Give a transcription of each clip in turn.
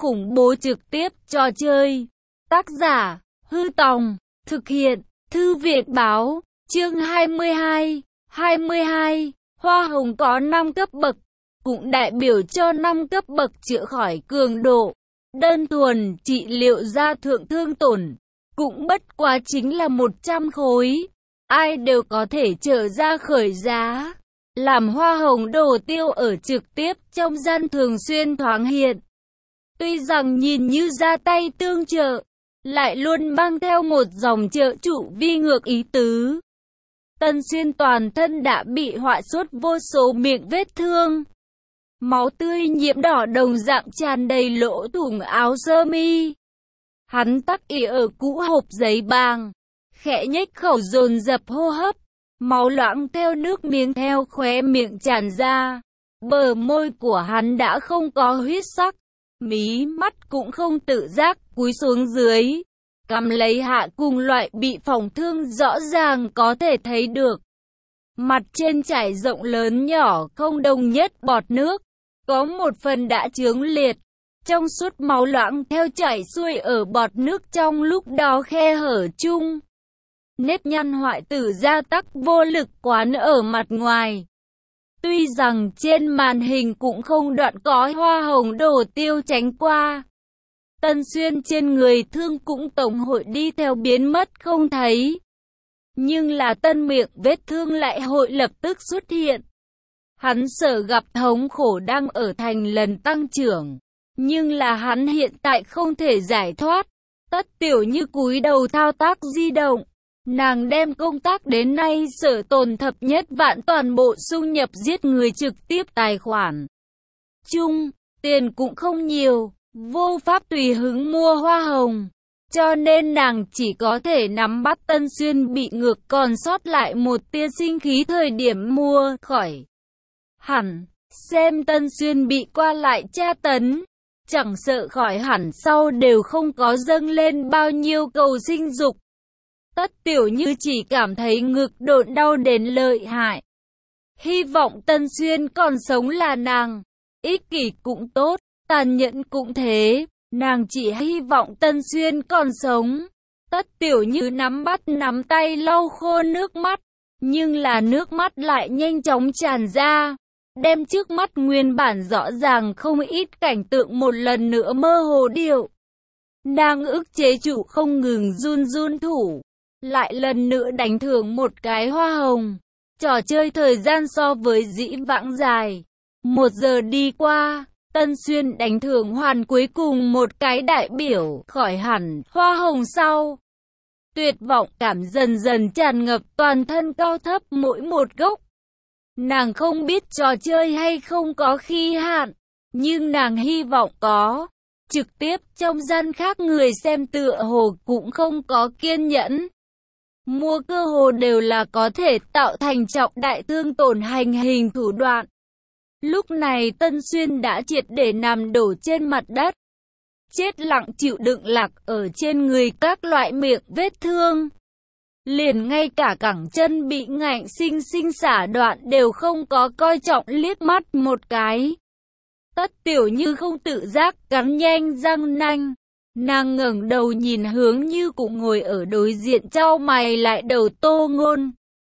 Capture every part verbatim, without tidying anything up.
khủng bố trực tiếp trò chơi. Tác giả, Hư Tòng, thực hiện, Thư viện Báo, chương hai mươi hai, hai mươi hai, hoa hồng có năm cấp bậc, cũng đại biểu cho năm cấp bậc chữa khỏi cường độ. Đơn thuần trị liệu da thượng thương tổn, cũng bất quá chính là một trăm khối. Ai đều có thể trở ra khởi giá. Làm hoa hồng đồ tiêu ở trực tiếp trong gian thường xuyên thoáng hiện. Tuy rằng nhìn như ra tay tương trợ, lại luôn mang theo một dòng trợ trụ vi ngược ý tứ. Tân Xuyên toàn thân đã bị họa xuất vô số miệng vết thương. Máu tươi nhiễm đỏ đồng dạng tràn đầy lỗ thủng áo sơ mi. Hắn tắc ỉ ở cũ hộp giấy bàng, khẽ nhếch khẩu dồn dập hô hấp. Máu loãng theo nước miếng theo khóe miệng tràn ra. Bờ môi của hắn đã không có huyết sắc. Mí mắt cũng không tự giác cúi xuống dưới. Cầm lấy hạ cùng loại bị phỏng thương rõ ràng có thể thấy được. Mặt trên trải rộng lớn nhỏ không đồng nhất bọt nước. Có một phần đã chướng liệt. Trong suốt máu loãng theo chảy xuôi ở bọt nước trong lúc đó khe hở chung. Nếp nhăn hoại tử gia tắc vô lực quán ở mặt ngoài. Tuy rằng trên màn hình cũng không đoạn có hoa hồng đồ tiêu tránh qua. Tân Xuyên trên người thương cũng tổng hội đi theo biến mất không thấy. Nhưng là tân miệng vết thương lại hội lập tức xuất hiện. Hắn sợ gặp thống khổ đang ở thành lần tăng trưởng. Nhưng là hắn hiện tại không thể giải thoát. Tất Tiểu Như cúi đầu thao tác di động. Nàng đem công tác đến nay sở tồn thập nhất vạn toàn bộ xung nhập giết người trực tiếp tài khoản. Chung, tiền cũng không nhiều, vô pháp tùy hứng mua hoa hồng. Cho nên nàng chỉ có thể nắm bắt Tân Xuyên bị ngược còn sót lại một tia sinh khí thời điểm mua khỏi. Hẳn, xem Tân Xuyên bị qua lại tra tấn. Chẳng sợ khỏi hẳn sau đều không có dâng lên bao nhiêu cầu sinh dục. Tất Tiểu Như chỉ cảm thấy ngực độn đau đến lợi hại. Hy vọng Tân Xuyên còn sống là nàng. Ích kỷ cũng tốt, tàn nhẫn cũng thế. Nàng chỉ hy vọng Tân Xuyên còn sống. Tất Tiểu Như nắm bắt nắm tay lau khô nước mắt. Nhưng là nước mắt lại nhanh chóng tràn ra. Đem trước mắt nguyên bản rõ ràng không ít cảnh tượng một lần nữa mơ hồ điệu. Nàng ức chế chủ không ngừng run run thủ. Lại lần nữa đánh thưởng một cái hoa hồng. Trò chơi thời gian so với dĩ vãng dài. Một giờ đi qua, Tân Xuyên đánh thưởng hoàn cuối cùng một cái đại biểu khỏi hẳn hoa hồng sau. Tuyệt vọng cảm dần dần tràn ngập toàn thân cao thấp mỗi một gốc. Nàng không biết trò chơi hay không có khi hạn, nhưng nàng hy vọng có. Trực tiếp trong gian khác người xem tựa hồ cũng không có kiên nhẫn. Mua cơ hồ đều là có thể tạo thành trọng đại thương tổn hành hình thủ đoạn. Lúc này Tân Xuyên đã triệt để nằm đổ trên mặt đất. Chết lặng chịu đựng lạc ở trên người các loại miệng vết thương. Liền ngay cả cẳng chân bị ngạnh sinh sinh xả đoạn đều không có coi trọng liếc mắt một cái. Tất Tiểu Như không tự giác cắn nhanh răng nanh. Nàng ngẩng đầu nhìn hướng Như cũng ngồi ở đối diện chau mày lại đầu Tô Ngôn.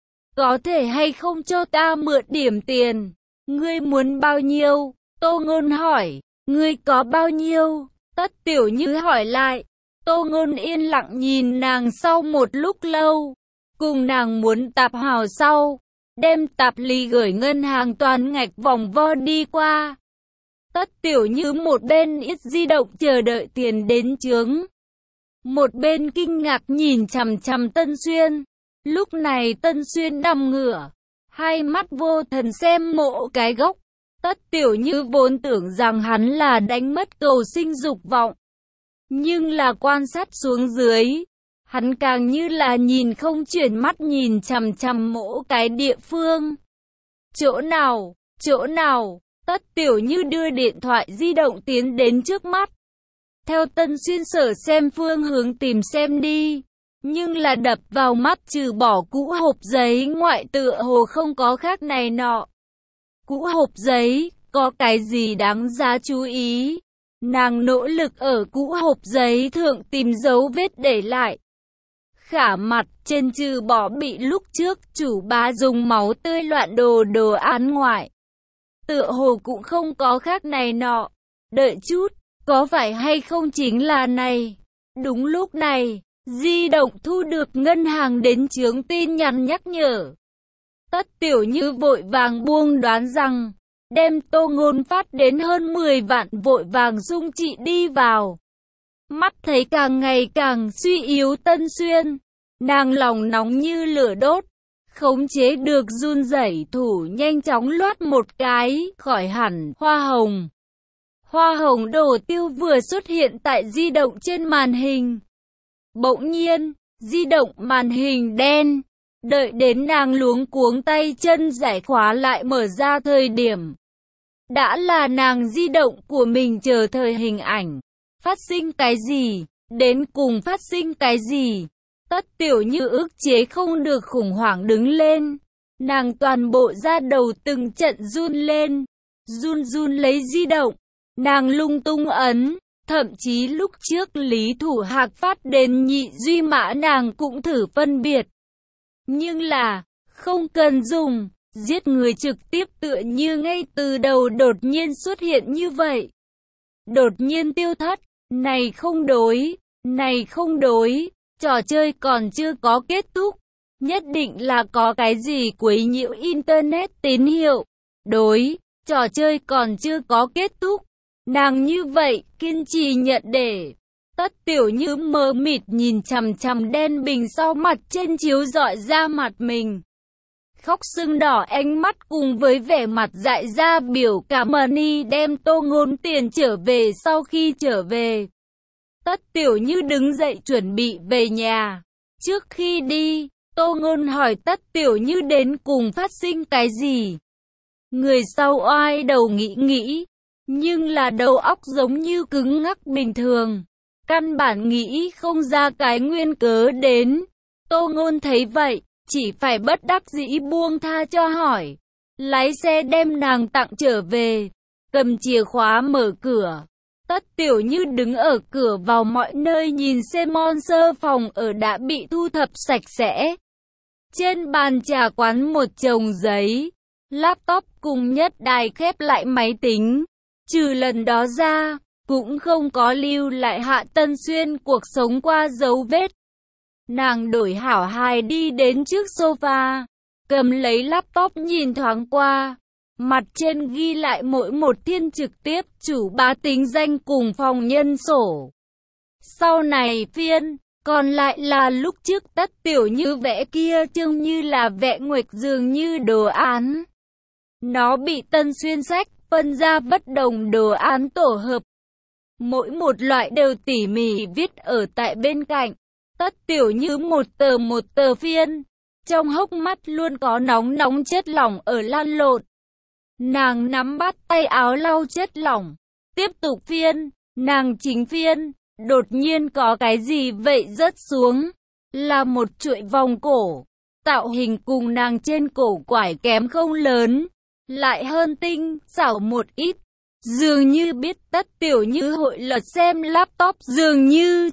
Có thể hay không cho ta mượn điểm tiền? Ngươi muốn bao nhiêu? Tô Ngôn hỏi. Ngươi có bao nhiêu? Tất Tiểu Như hỏi lại. Tô Ngôn yên lặng nhìn nàng sau một lúc lâu. Cùng nàng muốn tạp hào sau. Đem tạp ly gửi ngân hàng toàn ngạch vòng vo đi qua. Tất Tiểu Như một bên ít di động chờ đợi tiền đến chướng. Một bên kinh ngạc nhìn chằm chằm Tân Xuyên. Lúc này Tân Xuyên nằm ngửa. Hai mắt vô thần xem mộ cái gốc. Tất Tiểu Như vốn tưởng rằng hắn là đánh mất cầu sinh dục vọng. Nhưng là quan sát xuống dưới. Hắn càng như là nhìn không chuyển mắt nhìn chằm chằm mộ cái địa phương. Chỗ nào? Chỗ nào? Tất Tiểu Như đưa điện thoại di động tiến đến trước mắt. Theo Tân Xuyên sở xem phương hướng tìm xem đi. Nhưng là đập vào mắt trừ bỏ cũ hộp giấy ngoại tựa hồ không có khác này nọ. Cũ hộp giấy, có cái gì đáng giá chú ý? Nàng nỗ lực ở cũ hộp giấy thượng tìm dấu vết để lại. Khả mặt trên trừ bỏ bị lúc trước chủ bá dùng máu tươi loạn đồ đồ án ngoại. Tựa hồ cũng không có khác này nọ. Đợi chút, có phải hay không chính là này? Đúng lúc này, di động thu được ngân hàng đến chướng tin nhắn nhắc nhở. Tất Tiểu Như vội vàng buông đoán rằng, đem Tô Ngôn phát đến hơn mười vạn vội vàng dung trị đi vào. Mắt thấy càng ngày càng suy yếu Tân Xuyên, nàng lòng nóng như lửa đốt, khống chế được run rẩy thủ nhanh chóng loát một cái, khỏi hẳn, hoa hồng. Hoa hồng đồ tiêu vừa xuất hiện tại di động trên màn hình. Bỗng nhiên, di động màn hình đen, đợi đến nàng luống cuống tay chân giải khóa lại mở ra thời điểm. Đã là nàng di động của mình chờ thời hình ảnh. Phát sinh cái gì? Đến cùng phát sinh cái gì? Tất Tiểu Như ức chế không được khủng hoảng đứng lên. Nàng toàn bộ da đầu từng trận run lên. Run run lấy di động. Nàng lung tung ấn. Thậm chí lúc trước Lý Thủ Hạc phát đến nhị duy mã nàng cũng thử phân biệt. Nhưng là, không cần dùng. Giết người trực tiếp tựa như ngay từ đầu đột nhiên xuất hiện như vậy. Đột nhiên tiêu thất. Này không đối. Này không đối. Trò chơi còn chưa có kết thúc. Nhất định là có cái gì quấy nhiễu Internet tín hiệu. Đối. Trò chơi còn chưa có kết thúc. Nàng như vậy, kiên trì nhận để. Tất Tiểu Như mờ mịt nhìn chằm chằm đen bình sau mặt trên chiếu rọi ra mặt mình. Khóc sưng đỏ ánh mắt cùng với vẻ mặt dại ra biểu cảm Money đem Tô Ngôn tiền trở về sau khi trở về. Tất Tiểu Như đứng dậy chuẩn bị về nhà. Trước khi đi, Tô Ngôn hỏi Tất Tiểu Như đến cùng phát sinh cái gì. Người sau oai đầu nghĩ nghĩ, nhưng là đầu óc giống như cứng ngắc bình thường. Căn bản nghĩ không ra cái nguyên cớ đến. Tô Ngôn thấy vậy, chỉ phải bất đắc dĩ buông tha cho hỏi. Lái xe đem nàng tặng trở về, cầm chìa khóa mở cửa. Tất Tiểu Như đứng ở cửa vào mọi nơi nhìn xem monster phòng ở đã bị thu thập sạch sẽ. Trên bàn trà quán một chồng giấy, laptop cùng nhất đài khép lại máy tính. Trừ lần đó ra, cũng không có lưu lại Hạ Tân Xuyên cuộc sống qua dấu vết. Nàng đổi hảo hài đi đến trước sofa, cầm lấy laptop nhìn thoáng qua. Mặt trên ghi lại mỗi một thiên trực tiếp chủ bá tính danh cùng phòng nhân sổ. Sau này phiên, còn lại là lúc trước Tất Tiểu Như vẽ kia trông như là vẽ nguệch dường như đồ án. Nó bị Tân Xuyên sách phân ra bất đồng đồ án tổ hợp. Mỗi một loại đều tỉ mỉ viết ở tại bên cạnh. Tất Tiểu Như một tờ một tờ phiên. Trong hốc mắt luôn có nóng nóng chất lỏng ở lan lộn. Nàng nắm bắt tay áo lau chất lỏng. Tiếp tục phiên. Nàng chính phiên. Đột nhiên có cái gì vậy rớt xuống. Là một chuỗi vòng cổ. Tạo hình cùng nàng trên cổ quải kém không lớn. Lại hơn tinh, xảo một ít. Dường như biết Tất Tiểu Như hội lật xem laptop dường như.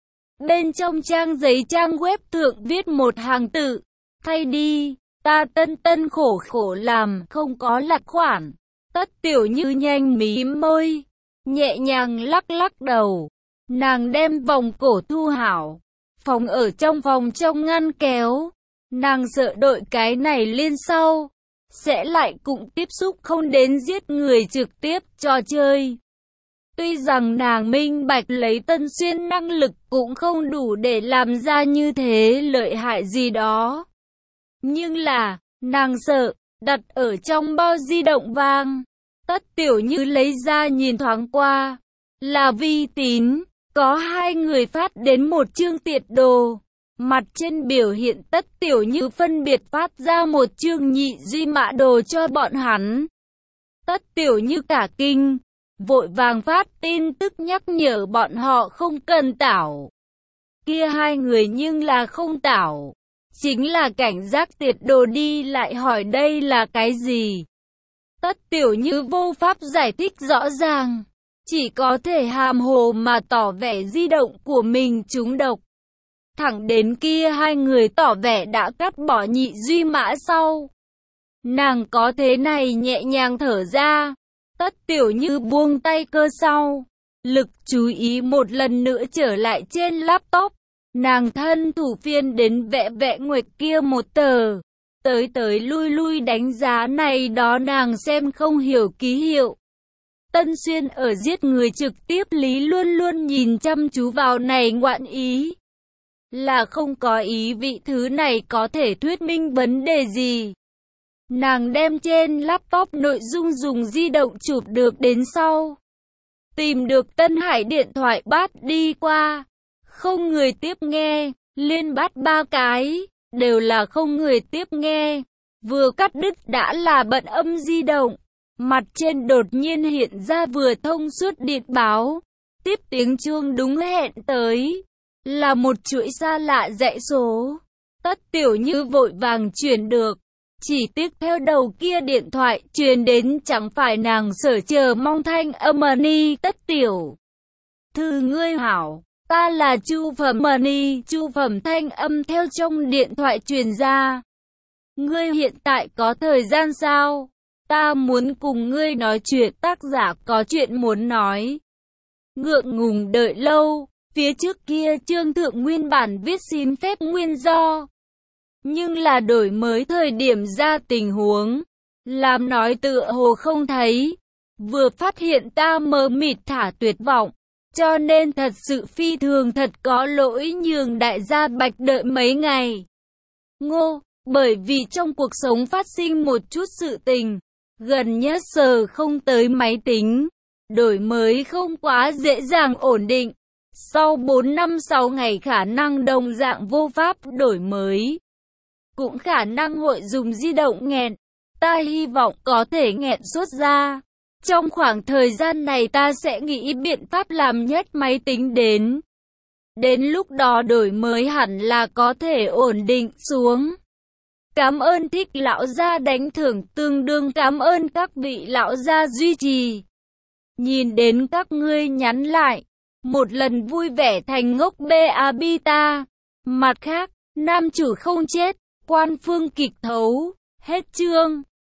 Bên trong trang giấy trang web thượng viết một hàng tự. Thay đi, ta tân tân khổ khổ làm, không có lạc khoản. Tất Tiểu Như nhanh mím môi, nhẹ nhàng lắc lắc đầu. Nàng đem vòng cổ thu hảo, phòng ở trong phòng trong ngăn kéo. Nàng sợ đội cái này lên sau, sẽ lại cũng tiếp xúc không đến giết người trực tiếp trò chơi. Tuy rằng nàng minh bạch lấy Tân Xuyên năng lực cũng không đủ để làm ra như thế lợi hại gì đó. Nhưng là, nàng sợ, đặt ở trong bao di động vàng. Tất Tiểu Như lấy ra nhìn thoáng qua. Là vi tín, có hai người phát đến một chương tiệt đồ. Mặt trên biểu hiện Tất Tiểu Như phân biệt phát ra một chương nhị duy mã đồ cho bọn hắn. Tất Tiểu Như cả kinh, vội vàng phát tin tức nhắc nhở bọn họ không cần tảo. Kia hai người nhưng là không tảo. Chính là cảnh giác tiệt đồ đi lại hỏi đây là cái gì. Tất Tiểu Như vô pháp giải thích rõ ràng. chỉ có thể hàm hồ mà tỏ vẻ di động của mình trúng độc. Thẳng đến kia hai người tỏ vẻ đã cắt bỏ Nhị Duy Mã sau, nàng có thế này nhẹ nhàng thở ra. Tất Tiểu Như buông tay cơ sau, lực chú ý một lần nữa trở lại trên laptop. Nàng thân thủ phiên đến vẽ vẽ nguệch kia một tờ, tới tới lui lui đánh giá này đó nàng xem không hiểu ký hiệu. Tân Xuyên ở giết người trực tiếp lý luôn luôn nhìn chăm chú vào này ngoạn ý. Là không có ý vị thứ này có thể thuyết minh vấn đề gì. Nàng đem trên laptop nội dung dùng di động chụp được đến sau. Tìm được Tân Hải điện thoại bắt đi qua. Không người tiếp nghe, liên bắt ba cái, đều là không người tiếp nghe. Vừa cắt đứt đã là bận âm di động. Mặt trên đột nhiên hiện ra vừa thông suốt điện báo. Tiếp tiếng chuông đúng hẹn tới. Là một chuỗi xa lạ dãy số. Tất Tiểu Như vội vàng chuyển được. Chỉ tiếc theo đầu kia điện thoại truyền đến chẳng phải nàng sở chờ mong thanh âm ni. Tất Tiểu Thư ngươi hảo, ta là Chu Phẩm ni. Chu Phẩm thanh âm theo trong điện thoại truyền ra. Ngươi hiện tại có thời gian sao? Ta muốn cùng ngươi nói chuyện. Tác giả có chuyện muốn nói. Ngượng ngùng đợi lâu. Phía trước kia chương thượng nguyên bản viết xin phép nguyên do. Nhưng là đổi mới thời điểm ra tình huống. Làm nói tựa hồ không thấy. Vừa phát hiện ta mờ mịt thả tuyệt vọng. Cho nên thật sự phi thường thật có lỗi nhường đại gia Bạch đợi mấy ngày. Ngô, bởi vì trong cuộc sống phát sinh một chút sự tình. Gần nhất sờ không tới máy tính. Đổi mới không quá dễ dàng ổn định. Sau bốn năm sáu ngày khả năng đồng dạng vô pháp đổi mới. Cũng khả năng hội dùng di động nghẹn. Ta hy vọng có thể nghẹn xuất ra. Trong khoảng thời gian này ta sẽ nghĩ biện pháp làm nhất máy tính đến. Đến lúc đó đổi mới hẳn là có thể ổn định xuống. Cảm ơn thích lão gia đánh thưởng, tương đương cảm ơn các vị lão gia duy trì. Nhìn đến các ngươi nhắn lại. Một lần vui vẻ thành ngốc ba bita. Mặt khác, nam chủ không chết, quan phương kịch thấu. Hết chương.